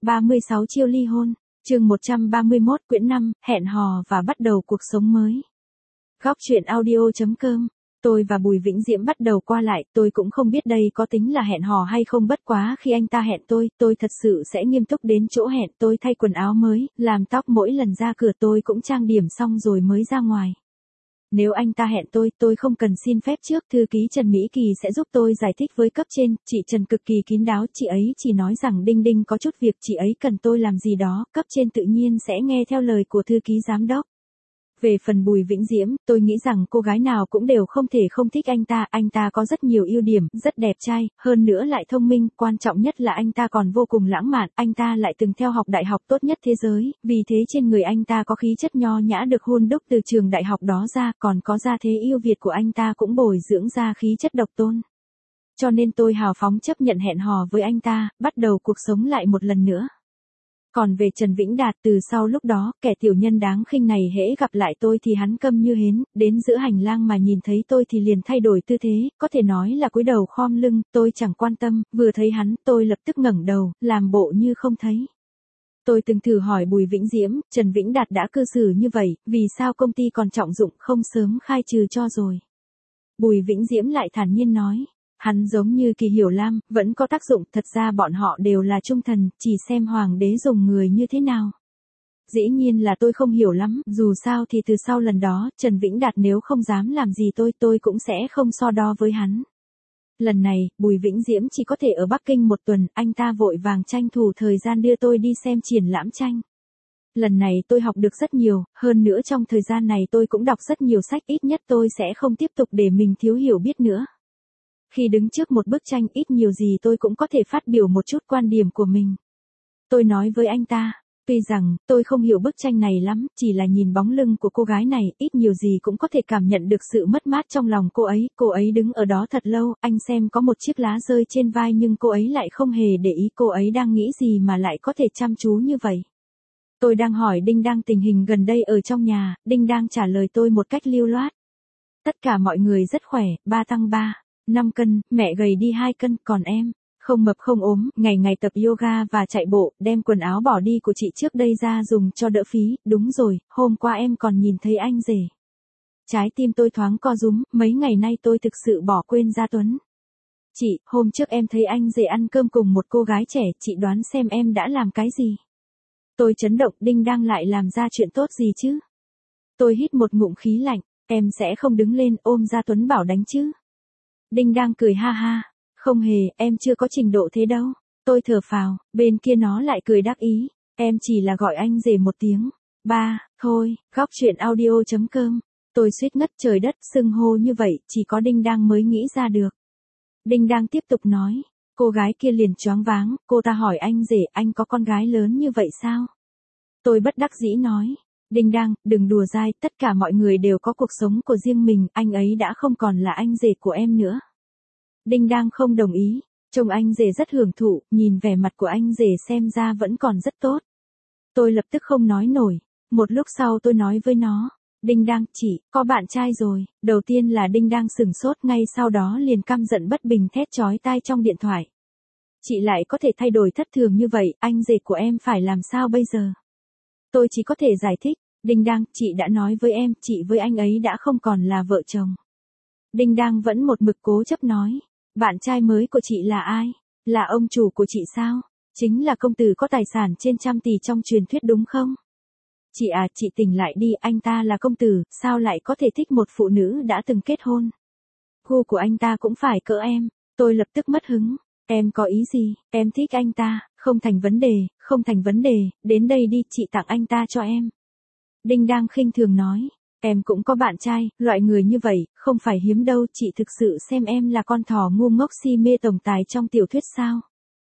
36 chiêu ly hôn, chương 131 quyển 5, hẹn hò và bắt đầu cuộc sống mới. Góc truyện audio.com. Tôi và Bùi Vĩnh Diễm bắt đầu qua lại, tôi cũng không biết đây có tính là hẹn hò hay không, bất quá khi anh ta hẹn tôi thật sự sẽ nghiêm túc đến chỗ hẹn. Tôi thay quần áo mới, làm tóc, mỗi lần ra cửa tôi cũng trang điểm xong rồi mới ra ngoài. Nếu anh ta hẹn tôi không cần xin phép trước, thư ký Trần Mỹ Kỳ sẽ giúp tôi giải thích với cấp trên. Chị Trần cực kỳ kín đáo, chị ấy chỉ nói rằng Đinh Đinh có chút việc, chị ấy cần tôi làm gì đó, cấp trên tự nhiên sẽ nghe theo lời của thư ký giám đốc. Về phần Bùi Vĩnh Diễm, tôi nghĩ rằng cô gái nào cũng đều không thể không thích anh ta có rất nhiều ưu điểm, rất đẹp trai, hơn nữa lại thông minh, quan trọng nhất là anh ta còn vô cùng lãng mạn, anh ta lại từng theo học đại học tốt nhất thế giới, vì thế trên người anh ta có khí chất nho nhã được hun đúc từ trường đại học đó ra, còn có gia thế yêu Việt của anh ta cũng bồi dưỡng ra khí chất độc tôn. Cho nên tôi hào phóng chấp nhận hẹn hò với anh ta, bắt đầu cuộc sống lại một lần nữa. Còn về Trần Vĩnh Đạt, từ sau lúc đó, kẻ tiểu nhân đáng khinh này hễ gặp lại tôi thì hắn câm như hến, đến giữa hành lang mà nhìn thấy tôi thì liền thay đổi tư thế, có thể nói là cúi đầu khom lưng, tôi chẳng quan tâm, vừa thấy hắn, tôi lập tức ngẩng đầu, làm bộ như không thấy. Tôi từng thử hỏi Bùi Vĩnh Diễm, Trần Vĩnh Đạt đã cư xử như vậy, vì sao công ty còn trọng dụng không sớm khai trừ cho rồi. Bùi Vĩnh Diễm lại thản nhiên nói. Hắn giống như Kỳ Hiểu Lam, vẫn có tác dụng, thật ra bọn họ đều là trung thần, chỉ xem hoàng đế dùng người như thế nào. Dĩ nhiên là tôi không hiểu lắm, dù sao thì từ sau lần đó, Trần Vĩnh Đạt nếu không dám làm gì tôi cũng sẽ không so đo với hắn. Lần này, Bùi Vĩnh Diễm chỉ có thể ở Bắc Kinh một tuần, anh ta vội vàng tranh thủ thời gian đưa tôi đi xem triển lãm tranh. Lần này tôi học được rất nhiều, hơn nữa trong thời gian này tôi cũng đọc rất nhiều sách, ít nhất tôi sẽ không tiếp tục để mình thiếu hiểu biết nữa. Khi đứng trước một bức tranh, ít nhiều gì tôi cũng có thể phát biểu một chút quan điểm của mình. Tôi nói với anh ta, tuy rằng tôi không hiểu bức tranh này lắm, chỉ là nhìn bóng lưng của cô gái này, ít nhiều gì cũng có thể cảm nhận được sự mất mát trong lòng cô ấy đứng ở đó thật lâu, anh xem có một chiếc lá rơi trên vai nhưng cô ấy lại không hề để ý, cô ấy đang nghĩ gì mà lại có thể chăm chú như vậy. Tôi đang hỏi Đinh Đang tình hình gần đây ở trong nhà, Đinh Đang trả lời tôi một cách lưu loát. Tất cả mọi người rất khỏe, ba tăng 5 cân, mẹ gầy đi 2 cân, còn em, không mập không ốm, ngày ngày tập yoga và chạy bộ, đem quần áo bỏ đi của chị trước đây ra dùng cho đỡ phí, đúng rồi, hôm qua em còn nhìn thấy anh rể. Trái tim tôi thoáng co rúm, mấy ngày nay tôi thực sự bỏ quên Gia Tuấn. Chị, hôm trước em thấy anh rể ăn cơm cùng một cô gái trẻ, chị đoán xem em đã làm cái gì? Tôi chấn động, Đinh Đang lại làm ra chuyện tốt gì chứ? Tôi hít một ngụm khí lạnh, em sẽ không đứng lên ôm Gia Tuấn bảo đánh chứ? Đinh Đang cười ha ha, không hề, em chưa có trình độ thế đâu. Tôi thở phào, bên kia nó lại cười đắc ý, em chỉ là gọi anh rể một tiếng. Thôi, góc truyện audio.com. Tôi suýt ngất, trời đất, xưng hô như vậy, chỉ có Đinh Đang mới nghĩ ra được. Đinh Đang tiếp tục nói, cô gái kia liền choáng váng, cô ta hỏi anh rể, anh có con gái lớn như vậy sao? Tôi bất đắc dĩ nói. Đinh Đang, đừng đùa dai, tất cả mọi người đều có cuộc sống của riêng mình, anh ấy đã không còn là anh rể của em nữa. Đinh Đang không đồng ý, trông anh rể rất hưởng thụ, nhìn vẻ mặt của anh rể xem ra vẫn còn rất tốt. Tôi lập tức không nói nổi, một lúc sau tôi nói với nó, Đinh Đang, chị, có bạn trai rồi, đầu tiên là Đinh Đang sửng sốt, ngay sau đó liền căm giận bất bình thét chói tai trong điện thoại. Chị lại có thể thay đổi thất thường như vậy, anh rể của em phải làm sao bây giờ? Tôi chỉ có thể giải thích. Đinh Đang, chị đã nói với em, chị với anh ấy đã không còn là vợ chồng. Đinh Đang vẫn một mực cố chấp nói, bạn trai mới của chị là ai? Là ông chủ của chị sao? Chính là công tử có tài sản trên 100 tỷ trong truyền thuyết đúng không? Chị à, chị tỉnh lại đi, anh ta là công tử, sao lại có thể thích một phụ nữ đã từng kết hôn? Gu của anh ta cũng phải cỡ em. Tôi lập tức mất hứng. Em có ý gì? Em thích anh ta, không thành vấn đề, đến đây đi, chị tặng anh ta cho em. Đinh Đang khinh thường nói, em cũng có bạn trai, loại người như vậy, không phải hiếm đâu, chị thực sự xem em là con thỏ ngu ngốc si mê tổng tài trong tiểu thuyết sao?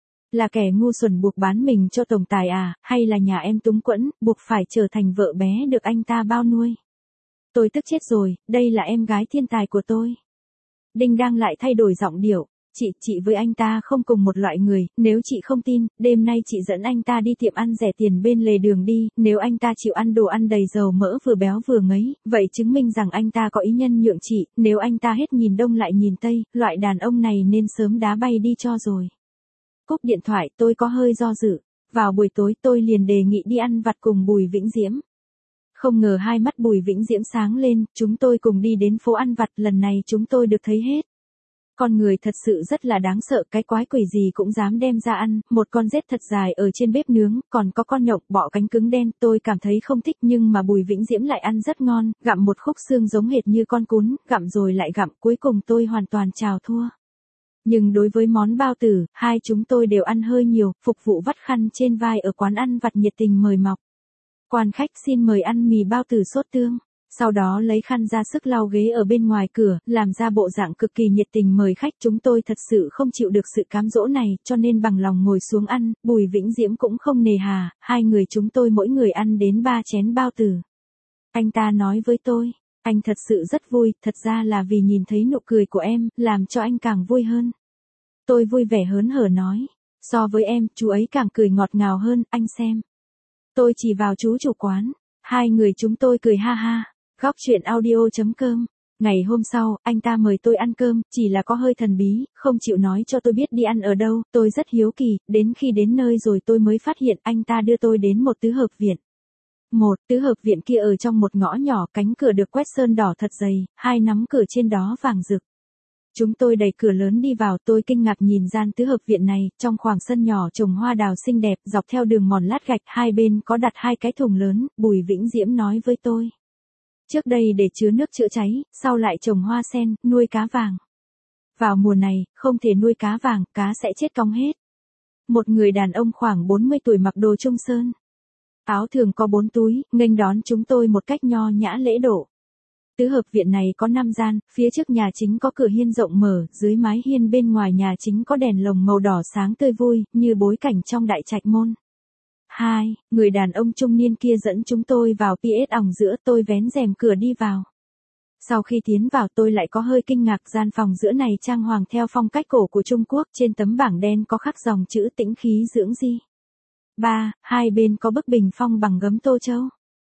Là kẻ ngu xuẩn buộc bán mình cho tổng tài à, hay là nhà em túng quẫn, buộc phải trở thành vợ bé được anh ta bao nuôi? Tôi tức chết rồi, đây là em gái thiên tài của tôi. Đinh Đang lại thay đổi giọng điệu. Chị với anh ta không cùng một loại người, nếu chị không tin, đêm nay chị dẫn anh ta đi tiệm ăn rẻ tiền bên lề đường đi, nếu anh ta chịu ăn đồ ăn đầy dầu mỡ vừa béo vừa ngấy, vậy chứng minh rằng anh ta có ý nhân nhượng chị, nếu anh ta hết nhìn đông lại nhìn tây, loại đàn ông này nên sớm đá bay đi cho rồi. Cúp điện thoại, tôi có hơi do dự. Vào buổi tối tôi liền đề nghị đi ăn vặt cùng Bùi Vĩnh Diễm. Không ngờ hai mắt Bùi Vĩnh Diễm sáng lên, chúng tôi cùng đi đến phố ăn vặt, lần này chúng tôi được thấy hết. Con người thật sự rất là đáng sợ, cái quái quỷ gì cũng dám đem ra ăn, một con rết thật dài ở trên bếp nướng, còn có con nhộng bọ cánh cứng đen, tôi cảm thấy không thích nhưng mà Bùi Vĩnh Diễm lại ăn rất ngon, gặm một khúc xương giống hệt như con cún, gặm rồi lại gặm, cuối cùng tôi hoàn toàn chào thua. Nhưng đối với món bao tử, hai chúng tôi đều ăn hơi nhiều, phục vụ vắt khăn trên vai ở quán ăn vặt nhiệt tình mời mọc. Quan khách xin mời ăn mì bao tử sốt tương. Sau đó lấy khăn ra sức lau ghế ở bên ngoài cửa, làm ra bộ dạng cực kỳ nhiệt tình mời khách. Chúng tôi thật sự không chịu được sự cám dỗ này, cho nên bằng lòng ngồi xuống ăn. Bùi Vĩnh Diễm cũng không nề hà, hai người chúng tôi mỗi người ăn đến 3 chén bao tử. Anh ta nói với tôi, anh thật sự rất vui, thật ra là vì nhìn thấy nụ cười của em, làm cho anh càng vui hơn. Tôi vui vẻ hớn hở nói, so với em, chú ấy càng cười ngọt ngào hơn, anh xem. Tôi chỉ vào chú chủ quán, hai người chúng tôi cười ha ha. Góc chuyện audio.com. Ngày hôm sau, anh ta mời tôi ăn cơm, chỉ là có hơi thần bí, không chịu nói cho tôi biết đi ăn ở đâu, tôi rất hiếu kỳ, đến khi đến nơi rồi tôi mới phát hiện anh ta đưa tôi đến một tứ hợp viện. Tứ hợp viện kia ở trong một ngõ nhỏ, cánh cửa được quét sơn đỏ thật dày, hai nắm cửa trên đó vàng rực. Chúng tôi đẩy cửa lớn đi vào, tôi kinh ngạc nhìn gian tứ hợp viện này, trong khoảng sân nhỏ trồng hoa đào xinh đẹp, dọc theo đường mòn lát gạch, hai bên có đặt 2 cái thùng lớn, Bùi Vĩnh Diễm nói với tôi. Trước đây để chứa nước chữa cháy, sau lại trồng hoa sen, nuôi cá vàng. Vào mùa này, không thể nuôi cá vàng, cá sẽ chết cong hết. Một người đàn ông khoảng 40 tuổi mặc đồ trung sơn. Áo thường có 4 túi, nghênh đón chúng tôi một cách nho nhã lễ độ. Tứ hợp viện này có 5 gian, phía trước nhà chính có cửa hiên rộng mở, dưới mái hiên bên ngoài nhà chính có đèn lồng màu đỏ sáng tươi vui, như bối cảnh trong đại trạch môn. Người đàn ông trung niên kia dẫn chúng tôi vào PS ỏng giữa, tôi vén rèm cửa đi vào. Sau khi tiến vào tôi lại có hơi kinh ngạc, gian phòng giữa này trang hoàng theo phong cách cổ của Trung Quốc, trên tấm bảng đen có khắc dòng chữ tĩnh khí dưỡng di. Hai bên có bức bình phong bằng gấm tô châu.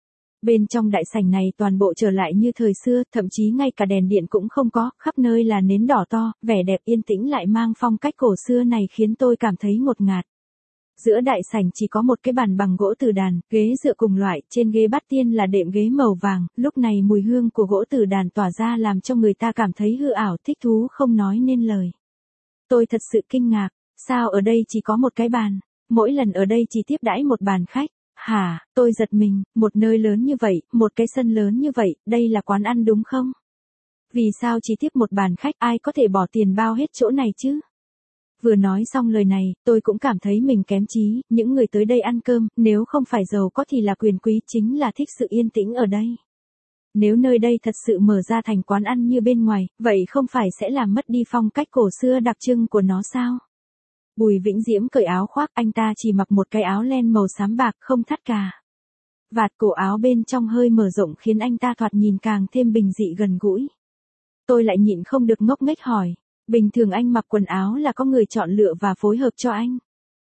Bên trong đại sảnh này toàn bộ trở lại như thời xưa, thậm chí ngay cả đèn điện cũng không có, khắp nơi là nến đỏ to, vẻ đẹp yên tĩnh lại mang phong cách cổ xưa này khiến tôi cảm thấy ngột ngạt. Giữa đại sảnh chỉ có một cái bàn bằng gỗ tử đàn, ghế dựa cùng loại, trên ghế bát tiên là đệm ghế màu vàng, lúc này mùi hương của gỗ tử đàn tỏa ra làm cho người ta cảm thấy hư ảo, thích thú không nói nên lời. Tôi thật sự kinh ngạc, sao ở đây chỉ có một cái bàn, mỗi lần ở đây chỉ tiếp đãi một bàn khách. Tôi giật mình, một nơi lớn như vậy, một cái sân lớn như vậy, đây là quán ăn đúng không? Vì sao chỉ tiếp một bàn khách, ai có thể bỏ tiền bao hết chỗ này chứ? Vừa nói xong lời này, tôi cũng cảm thấy mình kém chí, những người tới đây ăn cơm, nếu không phải giàu có thì là quyền quý, chính là thích sự yên tĩnh ở đây. Nếu nơi đây thật sự mở ra thành quán ăn như bên ngoài, vậy không phải sẽ làm mất đi phong cách cổ xưa đặc trưng của nó sao? Bùi Vĩnh Diễm cởi áo khoác, anh ta chỉ mặc một cái áo len màu xám bạc không thắt cà. Vạt cổ áo bên trong hơi mở rộng khiến anh ta thoạt nhìn càng thêm bình dị gần gũi. Tôi lại nhịn không được ngốc nghếch hỏi, bình thường anh mặc quần áo là có người chọn lựa và phối hợp cho anh.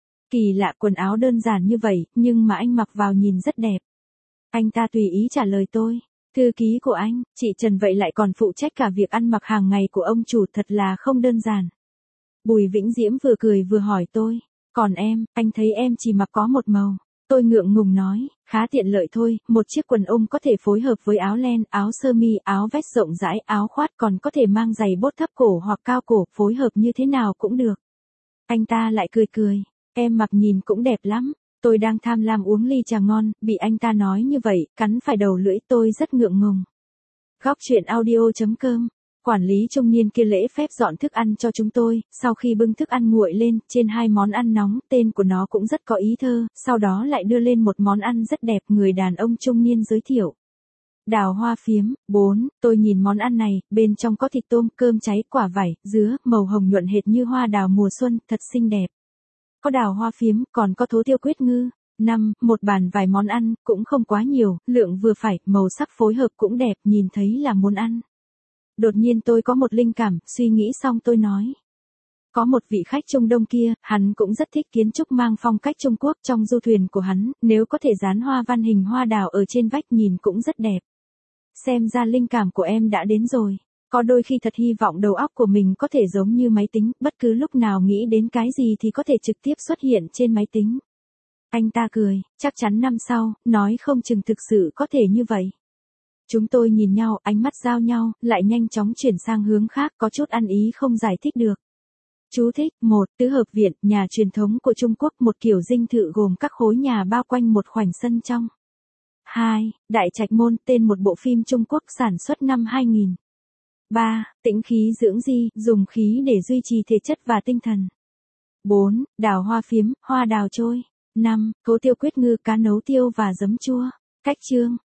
Kỳ lạ, quần áo đơn giản như vậy, nhưng mà anh mặc vào nhìn rất đẹp. Anh ta tùy ý trả lời tôi, thư ký của anh, chị Trần vậy lại còn phụ trách cả việc ăn mặc hàng ngày của ông chủ, thật là không đơn giản. Bùi Vĩnh Diễm vừa cười vừa hỏi tôi, còn em, anh thấy em chỉ mặc có một màu. Tôi ngượng ngùng nói, khá tiện lợi thôi, một chiếc quần ôm có thể phối hợp với áo len, áo sơ mi, áo vest rộng rãi, áo khoát, còn có thể mang giày bốt thấp cổ hoặc cao cổ, phối hợp như thế nào cũng được. Anh ta lại cười cười, em mặc nhìn cũng đẹp lắm. Tôi đang tham lam uống ly trà ngon, bị anh ta nói như vậy, cắn phải đầu lưỡi, tôi rất ngượng ngùng. Góc chuyện audio.com. Quản lý trung niên kia lễ phép dọn thức ăn cho chúng tôi, sau khi bưng thức ăn nguội lên, trên 2 món ăn nóng, tên của nó cũng rất có ý thơ, sau đó lại đưa lên một món ăn rất đẹp, người đàn ông trung niên giới thiệu. Đào hoa phiếm, 4, tôi nhìn món ăn này, bên trong có thịt tôm, cơm cháy, quả vải, dứa, màu hồng nhuận hệt như hoa đào mùa xuân, thật xinh đẹp. Có đào hoa phiếm, còn có thố tiêu quyết ngư. 5, một bàn vài món ăn, cũng không quá nhiều, lượng vừa phải, màu sắc phối hợp cũng đẹp, nhìn thấy là muốn ăn. Đột nhiên tôi có một linh cảm, suy nghĩ xong tôi nói. Có một vị khách Trung Đông kia, hắn cũng rất thích kiến trúc mang phong cách Trung Quốc, trong du thuyền của hắn, nếu có thể dán hoa văn hình hoa đào ở trên vách nhìn cũng rất đẹp. Xem ra linh cảm của em đã đến rồi. Có đôi khi thật hy vọng đầu óc của mình có thể giống như máy tính, bất cứ lúc nào nghĩ đến cái gì thì có thể trực tiếp xuất hiện trên máy tính. Anh ta cười, chắc chắn năm sau, nói không chừng thực sự có thể như vậy. Chúng tôi nhìn nhau, ánh mắt giao nhau, lại nhanh chóng chuyển sang hướng khác, có chút ăn ý không giải thích được. Chú thích, 1. Tứ hợp viện, nhà truyền thống của Trung Quốc, một kiểu dinh thự gồm các khối nhà bao quanh một khoảnh sân trong. 2. Đại trạch môn, tên một bộ phim Trung Quốc sản xuất năm 2000. 3. Tĩnh khí dưỡng di, dùng khí để duy trì thể chất và tinh thần. 4. Đào hoa phiếm, hoa đào trôi. 5. Cố tiêu quyết ngư, cá nấu tiêu và giấm chua. Cách chương